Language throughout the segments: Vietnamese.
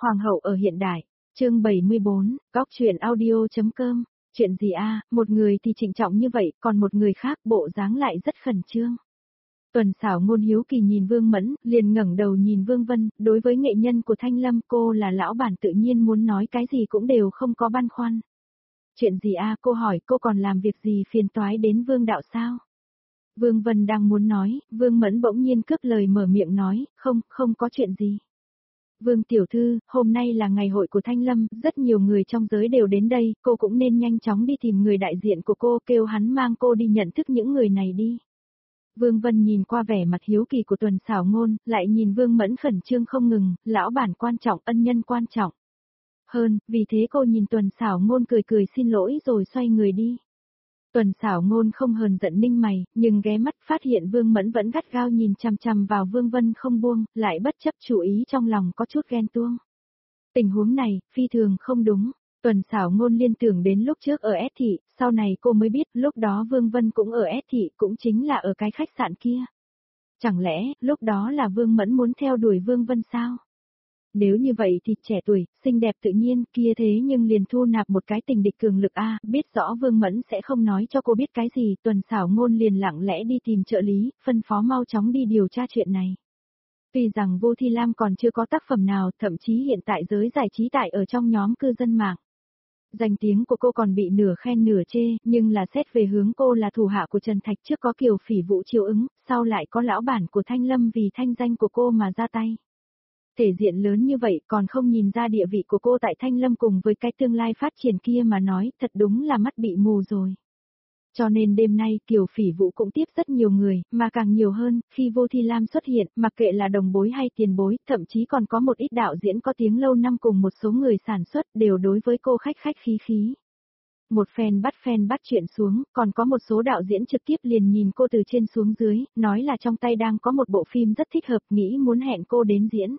Hoàng hậu ở hiện đại, chương 74, góc truyện audio.com, chuyện gì a, một người thì trịnh trọng như vậy, còn một người khác bộ dáng lại rất khẩn trương. Tuần Sảo Ngôn hiếu kỳ nhìn Vương Mẫn, liền ngẩng đầu nhìn Vương Vân, đối với nghệ nhân của Thanh Lâm cô là lão bản tự nhiên muốn nói cái gì cũng đều không có băn khoăn. Chuyện gì a, cô hỏi cô còn làm việc gì phiền toái đến Vương đạo sao? Vương Vân đang muốn nói, Vương Mẫn bỗng nhiên cướp lời mở miệng nói, không có chuyện gì. Vương tiểu thư, hôm nay là ngày hội của Thanh Lâm, rất nhiều người trong giới đều đến đây, cô cũng nên nhanh chóng đi tìm người đại diện của cô, kêu hắn mang cô đi nhận thức những người này đi. Vương Vân nhìn qua vẻ mặt hiếu kỳ của Tuần Sảo Ngôn, lại nhìn Vương Mẫn khẩn trương không ngừng, lão bản quan trọng, ân nhân quan trọng. Hơn, vì thế cô nhìn Tuần Sảo Ngôn cười cười xin lỗi rồi xoay người đi. Tuần Sảo Ngôn không hờn giận ninh mày, nhưng ghé mắt phát hiện Vương Mẫn vẫn gắt gao nhìn chằm chằm vào Vương Vân không buông, lại bất chấp chú ý trong lòng có chút ghen tuông. Tình huống này, phi thường không đúng. Tuần Sảo Ngôn liên tưởng đến lúc trước ở S thị, sau này cô mới biết lúc đó Vương Vân cũng ở S thị, cũng chính là ở cái khách sạn kia. Chẳng lẽ, lúc đó là Vương Mẫn muốn theo đuổi Vương Vân sao? Nếu như vậy thì trẻ tuổi, xinh đẹp tự nhiên kia thế nhưng liền thu nạp một cái tình địch cường lực a, biết rõ Vương Mẫn sẽ không nói cho cô biết cái gì, Tuần Sảo Ngôn liền lặng lẽ đi tìm trợ lý, phân phó mau chóng đi điều tra chuyện này. Tuy rằng Vô Thi Lam còn chưa có tác phẩm nào, thậm chí hiện tại giới giải trí tại ở trong nhóm cư dân mạng. Danh tiếng của cô còn bị nửa khen nửa chê, nhưng là xét về hướng cô là thủ hạ của Trần Thạch trước có Kiều Phỉ Vũ chiếu ứng, sau lại có lão bản của Thanh Lâm vì thanh danh của cô mà ra tay. Thể diện lớn như vậy còn không nhìn ra địa vị của cô tại Thanh Lâm cùng với cái tương lai phát triển kia mà nói, thật đúng là mắt bị mù rồi. Cho nên đêm nay Kiều Phỉ Vũ cũng tiếp rất nhiều người, mà càng nhiều hơn, khi Vô Thi Lam xuất hiện, mặc kệ là đồng bối hay tiền bối, thậm chí còn có một ít đạo diễn có tiếng lâu năm cùng một số người sản xuất đều đối với cô khách khách khí khí. Một fan bắt chuyện xuống, còn có một số đạo diễn trực tiếp liền nhìn cô từ trên xuống dưới, nói là trong tay đang có một bộ phim rất thích hợp, nghĩ muốn hẹn cô đến diễn.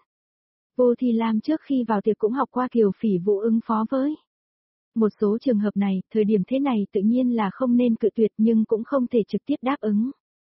Vô Thi Lam trước khi vào tiệc cũng học qua Kiều Phỉ Vũ ứng phó với. Một số trường hợp này, thời điểm thế này tự nhiên là không nên cự tuyệt nhưng cũng không thể trực tiếp đáp ứng.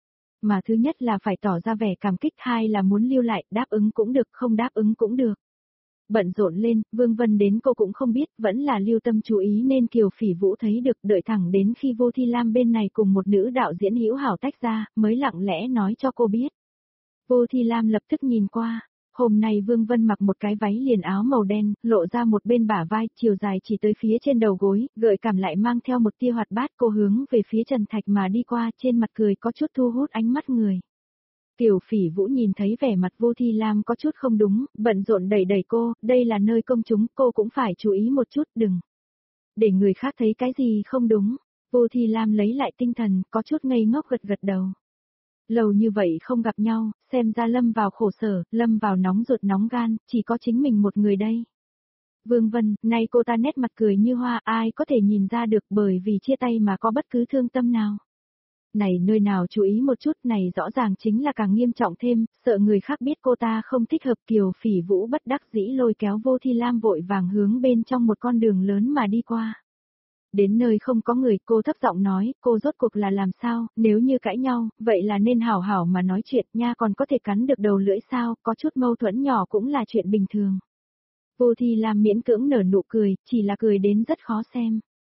Mà thứ nhất là phải tỏ ra vẻ cảm kích, hai là muốn lưu lại, đáp ứng cũng được, không đáp ứng cũng được. Bận rộn lên, Vương Vân đến cô cũng không biết, vẫn là lưu tâm chú ý nên Kiều Phỉ Vũ thấy được, đợi thẳng đến khi Vô Thi Lam bên này cùng một nữ đạo diễn hữu hảo tách ra, mới lặng lẽ nói cho cô biết. Vô Thi Lam lập tức nhìn qua. Hôm nay Vương Vân mặc một cái váy liền áo màu đen, lộ ra một bên bả vai, chiều dài chỉ tới phía trên đầu gối, gợi cảm lại mang theo một tia hoạt bát, cô hướng về phía Trần Thạch mà đi qua, trên mặt cười có chút thu hút ánh mắt người. Kiều Phỉ Vũ nhìn thấy vẻ mặt Vô Thi Lam có chút không đúng, bận rộn đẩy cô, đây là nơi công chúng, cô cũng phải chú ý một chút, đừng để người khác thấy cái gì không đúng. Vô Thi Lam lấy lại tinh thần, có chút ngây ngốc gật gật đầu. Lâu như vậy không gặp nhau, xem ra lâm vào khổ sở, lâm vào nóng ruột nóng gan, chỉ có chính mình một người đây. Vương Vân, nay cô ta nét mặt cười như hoa, ai có thể nhìn ra được bởi vì chia tay mà có bất cứ thương tâm nào. Này nơi nào chú ý một chút, này rõ ràng chính là càng nghiêm trọng thêm, sợ người khác biết cô ta không thích hợp. Kiều Phỉ Vũ bất đắc dĩ lôi kéo Vô Thi Lam vội vàng hướng bên trong một con đường lớn mà đi qua. Đến nơi không có người, cô thấp giọng nói, cô rốt cuộc là làm sao, nếu như cãi nhau, vậy là nên hảo hảo mà nói chuyện nha, còn có thể cắn được đầu lưỡi sao, có chút mâu thuẫn nhỏ cũng là chuyện bình thường. Vô Thi Lam miễn cưỡng nở nụ cười, chỉ là cười đến rất khó xem.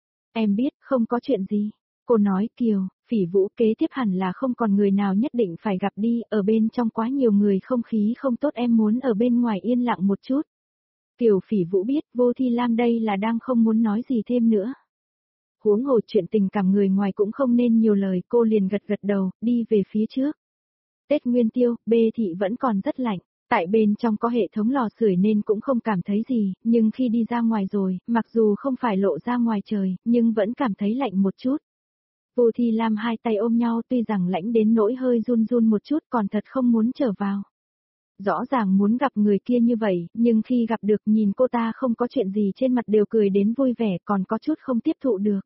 Em biết, không có chuyện gì. Cô nói, Kiều, Phỉ Vũ, kế tiếp hẳn là không còn người nào nhất định phải gặp đi, ở bên trong quá nhiều người, không khí không tốt, em muốn ở bên ngoài yên lặng một chút. Kiều Phỉ Vũ biết, Vô Thi Lam đây là đang không muốn nói gì thêm nữa. Huống hồ chuyện tình cảm người ngoài cũng không nên nhiều lời, cô liền gật gật đầu, đi về phía trước. Tết Nguyên Tiêu, B thị vẫn còn rất lạnh, tại bên trong có hệ thống lò sưởi nên cũng không cảm thấy gì, nhưng khi đi ra ngoài rồi, mặc dù không phải lộ ra ngoài trời, nhưng vẫn cảm thấy lạnh một chút. Vô Thi Lam hai tay ôm nhau, tuy rằng lạnh đến nỗi hơi run run một chút, còn thật không muốn trở vào. Rõ ràng muốn gặp người kia như vậy, nhưng khi gặp được nhìn cô ta không có chuyện gì trên mặt đều cười đến vui vẻ, còn có chút không tiếp thụ được.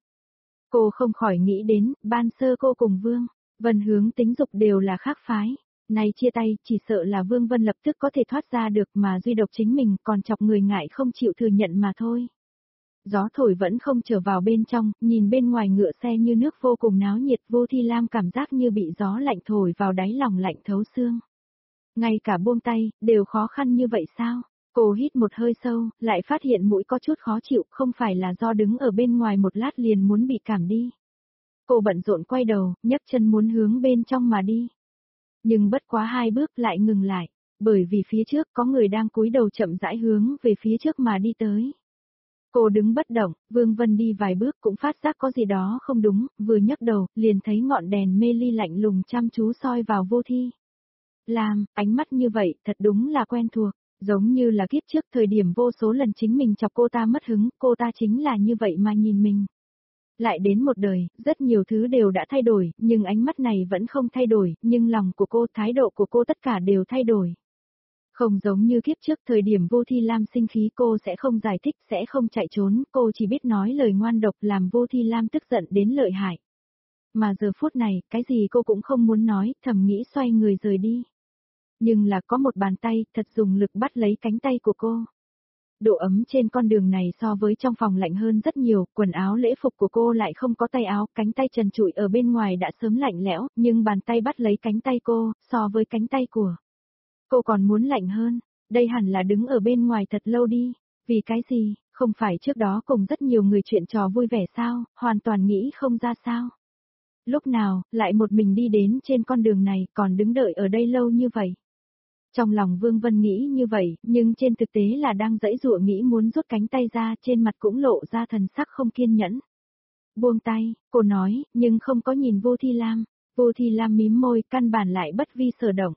Cô không khỏi nghĩ đến, ban sơ cô cùng Vương Vân hướng tính dục đều là khác phái. Nay chia tay, chỉ sợ là Vương Vân lập tức có thể thoát ra được mà duy độc chính mình còn chọc người ngại không chịu thừa nhận mà thôi. Gió thổi vẫn không trở vào bên trong, nhìn bên ngoài ngựa xe như nước vô cùng náo nhiệt. Vô Thi Lam cảm giác như bị gió lạnh thổi vào đáy lòng lạnh thấu xương. Ngay cả buông tay, đều khó khăn như vậy sao? Cô hít một hơi sâu, lại phát hiện mũi có chút khó chịu, không phải là do đứng ở bên ngoài một lát liền muốn bị cảm đi. Cô bận rộn quay đầu, nhấc chân muốn hướng bên trong mà đi. Nhưng bất quá 2 bước lại ngừng lại, bởi vì phía trước có người đang cúi đầu chậm rãi hướng về phía trước mà đi tới. Cô đứng bất động, Vương Vân đi vài bước cũng phát giác có gì đó không đúng, vừa nhấc đầu, liền thấy ngọn đèn mê ly lạnh lùng chăm chú soi vào Vô Thi. Làm, ánh mắt như vậy, thật đúng là quen thuộc, giống như là kiếp trước thời điểm vô số lần chính mình chọc cô ta mất hứng, cô ta chính là như vậy mà nhìn mình. Lại đến một đời, rất nhiều thứ đều đã thay đổi, nhưng ánh mắt này vẫn không thay đổi, nhưng lòng của cô, thái độ của cô tất cả đều thay đổi. Không giống như kiếp trước thời điểm Vô Thi Lam sinh khí cô sẽ không giải thích, sẽ không chạy trốn, cô chỉ biết nói lời ngoan độc làm Vô Thi Lam tức giận đến lợi hại. Mà giờ phút này, cái gì cô cũng không muốn nói, thầm nghĩ xoay người rời đi. Nhưng là có một bàn tay, thật dùng lực bắt lấy cánh tay của cô. Độ ấm trên con đường này so với trong phòng lạnh hơn rất nhiều, quần áo lễ phục của cô lại không có tay áo, cánh tay trần trụi ở bên ngoài đã sớm lạnh lẽo, nhưng bàn tay bắt lấy cánh tay cô, so với cánh tay của cô còn muốn lạnh hơn, đây hẳn là đứng ở bên ngoài thật lâu đi, vì cái gì, không phải trước đó cùng rất nhiều người chuyện trò vui vẻ sao, hoàn toàn nghĩ không ra sao. Lúc nào, lại một mình đi đến trên con đường này còn đứng đợi ở đây lâu như vậy. Trong lòng Vương Vân nghĩ như vậy, nhưng trên thực tế là đang giãy giụa nghĩ muốn rút cánh tay ra, trên mặt cũng lộ ra thần sắc không kiên nhẫn. Buông tay, cô nói, nhưng không có nhìn Vô Thi Lam. Vô Thi Lam mím môi, căn bản lại bất vi sở động.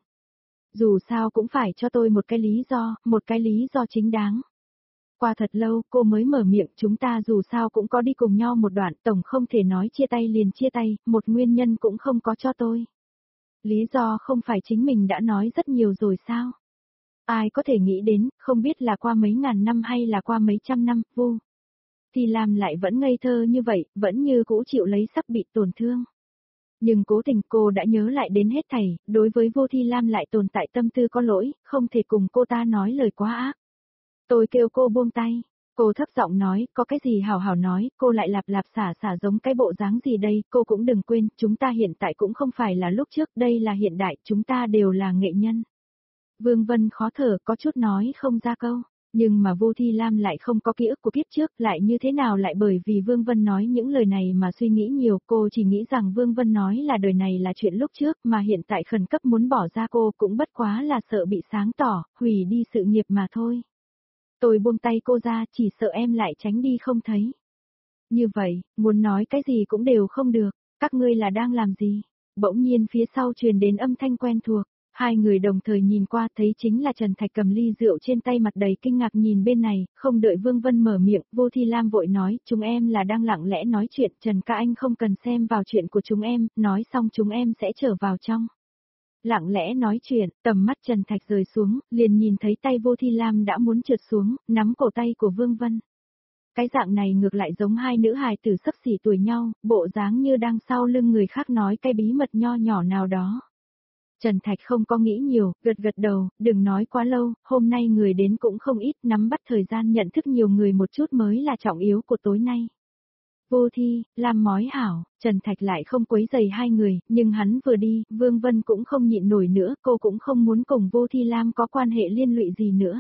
Dù sao cũng phải cho tôi một cái lý do chính đáng. Qua thật lâu, cô mới mở miệng, chúng ta dù sao cũng có đi cùng nhau một đoạn, tổng không thể nói chia tay liền chia tay, một nguyên nhân cũng không có cho tôi. Lý do không phải chính mình đã nói rất nhiều rồi sao? Ai có thể nghĩ đến, không biết là qua mấy ngàn năm hay là qua mấy trăm năm, Vô Thi Lam lại vẫn ngây thơ như vậy, vẫn như cũ chịu lấy sắp bị tổn thương. Nhưng cố tình cô đã nhớ lại đến hết thảy, đối với Vô Thi Lam lại tồn tại tâm tư có lỗi, không thể cùng cô ta nói lời quá ác. Tôi kêu cô buông tay. Cô thấp giọng nói, có cái gì hảo hảo nói, cô lại lạp lạp xả xả giống cái bộ dáng gì đây, cô cũng đừng quên, chúng ta hiện tại cũng không phải là lúc trước, đây là hiện đại, chúng ta đều là nghệ nhân. Vương Vân khó thở, có chút nói không ra câu, nhưng mà Vô Thi Lam lại không có ký ức của kiếp trước, lại như thế nào lại bởi vì Vương Vân nói những lời này mà suy nghĩ nhiều, cô chỉ nghĩ rằng Vương Vân nói là đời này là chuyện lúc trước, mà hiện tại khẩn cấp muốn bỏ ra cô cũng bất quá là sợ bị sáng tỏ, hủy đi sự nghiệp mà thôi. Tôi buông tay cô ra, chỉ sợ em lại tránh đi không thấy. Như vậy, muốn nói cái gì cũng đều không được, các ngươi là đang làm gì? Bỗng nhiên phía sau truyền đến âm thanh quen thuộc, hai người đồng thời nhìn qua thấy chính là Trần Thạch cầm ly rượu trên tay mặt đầy kinh ngạc nhìn bên này, không đợi Vương Vân mở miệng, Vô Thi Lam vội nói, chúng em là đang lặng lẽ nói chuyện, Trần ca anh không cần xem vào chuyện của chúng em, nói xong chúng em sẽ trở vào trong. Lặng lẽ nói chuyện, tầm mắt Trần Thạch rời xuống, liền nhìn thấy tay Vô Thi Lam đã muốn trượt xuống, nắm cổ tay của Vương Vân. Cái dạng này ngược lại giống hai nữ hài tử xấp xỉ tuổi nhau, bộ dáng như đang sau lưng người khác nói cái bí mật nho nhỏ nào đó. Trần Thạch không có nghĩ nhiều, gật gật đầu, đừng nói quá lâu, hôm nay người đến cũng không ít, nắm bắt thời gian nhận thức nhiều người một chút mới là trọng yếu của tối nay. Vô Thi, làm mói hảo, Trần Thạch lại không quấy rầy hai người, nhưng hắn vừa đi, Vương Vân cũng không nhịn nổi nữa, cô cũng không muốn cùng Vô Thi Lam có quan hệ liên lụy gì nữa.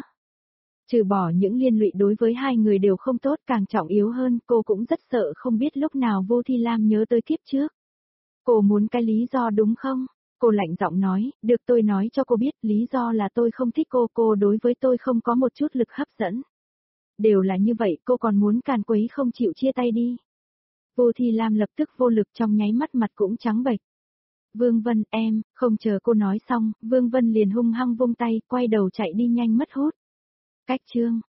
Trừ bỏ những liên lụy đối với hai người đều không tốt, càng trọng yếu hơn, cô cũng rất sợ không biết lúc nào Vô Thi Lam nhớ tới kiếp trước. Cô muốn cái lý do đúng không? Cô lạnh giọng nói, được tôi nói cho cô biết, lý do là tôi không thích cô đối với tôi không có một chút lực hấp dẫn. Đều là như vậy, cô còn muốn càn quấy không chịu chia tay đi. Vô Thi Lam lập tức vô lực trong nháy mắt mặt cũng trắng bệch. Vương Vân, em, không chờ cô nói xong, Vương Vân liền hung hăng vung tay, quay đầu chạy đi nhanh mất hút. Cách chương